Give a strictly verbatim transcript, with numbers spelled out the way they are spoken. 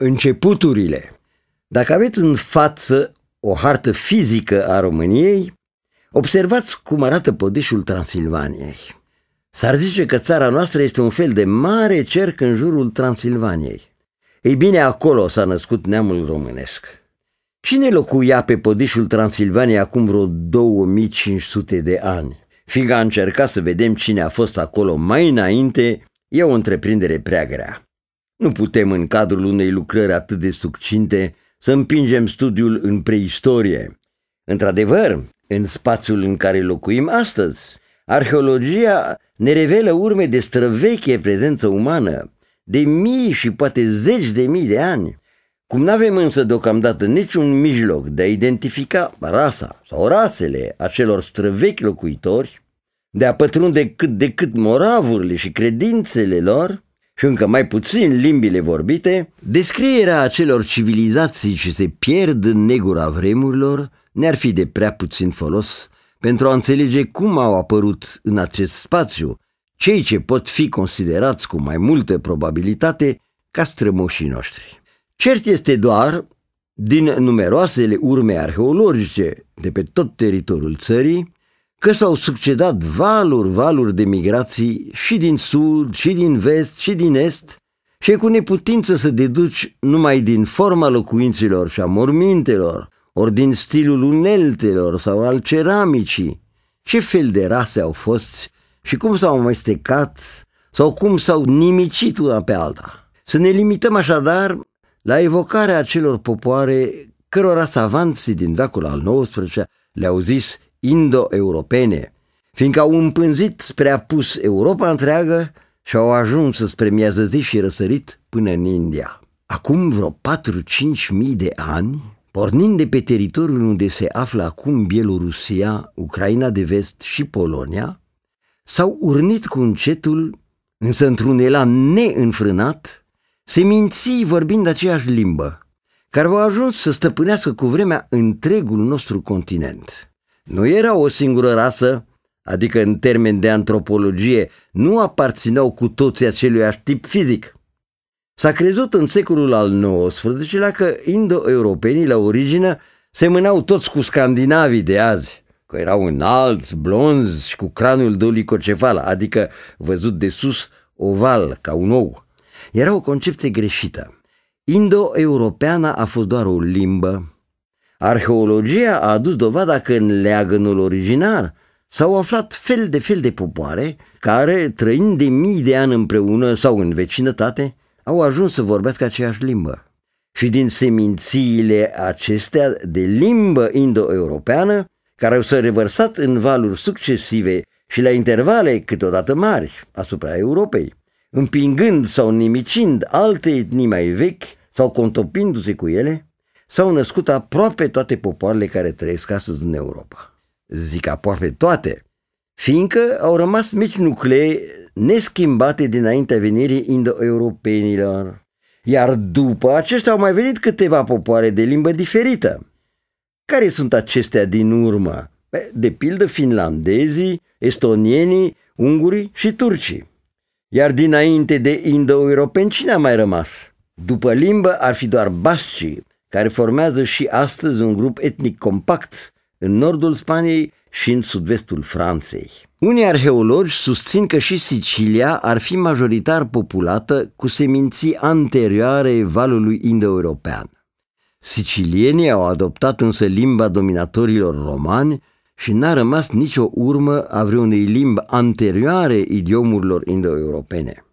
Începuturile. Dacă aveți în față o hartă fizică a României, observați cum arată podișul Transilvaniei. S-ar zice că țara noastră este un fel de mare cerc în jurul Transilvaniei. Ei bine, acolo s-a născut neamul românesc. Cine locuia pe podișul Transilvaniei acum vreo două mii cinci sute de ani? Fiindcă a încercat să vedem cine a fost acolo mai înainte, e o întreprindere prea grea. Nu putem, în cadrul unei lucrări atât de succinte, să împingem studiul în preistorie. Într-adevăr, în spațiul în care locuim astăzi, arheologia ne revelă urme de străveche prezență umană, de mii și poate zeci de mii de ani. Cum n-avem însă deocamdată niciun mijloc de a identifica rasa sau rasele acelor străvechi locuitori, de a pătrunde cât de cât moravurile și credințele lor, și încă mai puțin limbile vorbite, descrierea acelor civilizații ce se pierd în negura vremurilor ne-ar fi de prea puțin folos pentru a înțelege cum au apărut în acest spațiu cei ce pot fi considerați cu mai multă probabilitate ca strămoșii noștri. Cert este doar, din numeroasele urme arheologice de pe tot teritoriul țării, că s-au succedat valuri, valuri de migrații și din sud, și din vest, și din est, și e cu neputință să deduci numai din forma locuințelor și a mormintelor, ori din stilul uneltelor sau al ceramicii, ce fel de rase au fost și cum s-au amestecat sau cum s-au nimicit una pe alta. Să ne limităm așadar la evocarea acelor popoare cărora savanții din veacul al nouăsprezecelea le-au zis indo-europene, fiindcă au împânzit spre apus Europa întreagă și au ajuns spre miază zi și răsărit până în India. Acum vreo patru-cinci mii de ani, pornind de pe teritoriul unde se află acum Bielorusia, Ucraina de Vest și Polonia, s-au urnit cu încetul, însă într-un elan neînfrânat, seminții vorbind aceeași limbă, care au ajuns să stăpânească cu vremea întregul nostru continent. Nu era o singură rasă, adică în termeni de antropologie nu aparțineau cu toții aceluiași tip fizic. S-a crezut în secolul al nouăsprezecelea că indo-europenii la origine semănau toți cu scandinavii de azi, că erau înalți, blonzi și cu craniul dolicocefal, adică văzut de sus oval ca un ou. Era o concepție greșită. Indo-europeana a fost doar o limbă. Arheologia a adus dovada că în leagănul originar s-au aflat fel de fel de popoare care, trăind de mii de ani împreună sau în vecinătate, au ajuns să vorbească aceeași limbă. Și din semințiile acestea de limbă indo-europeană, care au s-au revărsat în valuri succesive și la intervale câteodată mari asupra Europei, împingând sau nimicind alte etnii mai vechi sau contopindu-se cu ele, s-au născut aproape toate popoarele care trăiesc astăzi în Europa. Zic aproape toate, fiindcă au rămas mici nuclee neschimbate dinaintea venirii indo-europenilor. Iar după aceștia au mai venit câteva popoare de limbă diferită. Care sunt acestea din urmă? De pildă finlandezii, estonienii, ungurii și turcii. Iar dinainte de indo-europeni cine a mai rămas? După limbă ar fi doar bascii, care formează și astăzi un grup etnic compact în nordul Spaniei și în sud-vestul Franței. Unii arheologi susțin că și Sicilia ar fi majoritar populată cu seminții anterioare valului indo-european. Sicilienii au adoptat însă limba dominatorilor romani și n-a rămas nicio urmă a vreunei limbi anterioare idiomurilor indo-europene.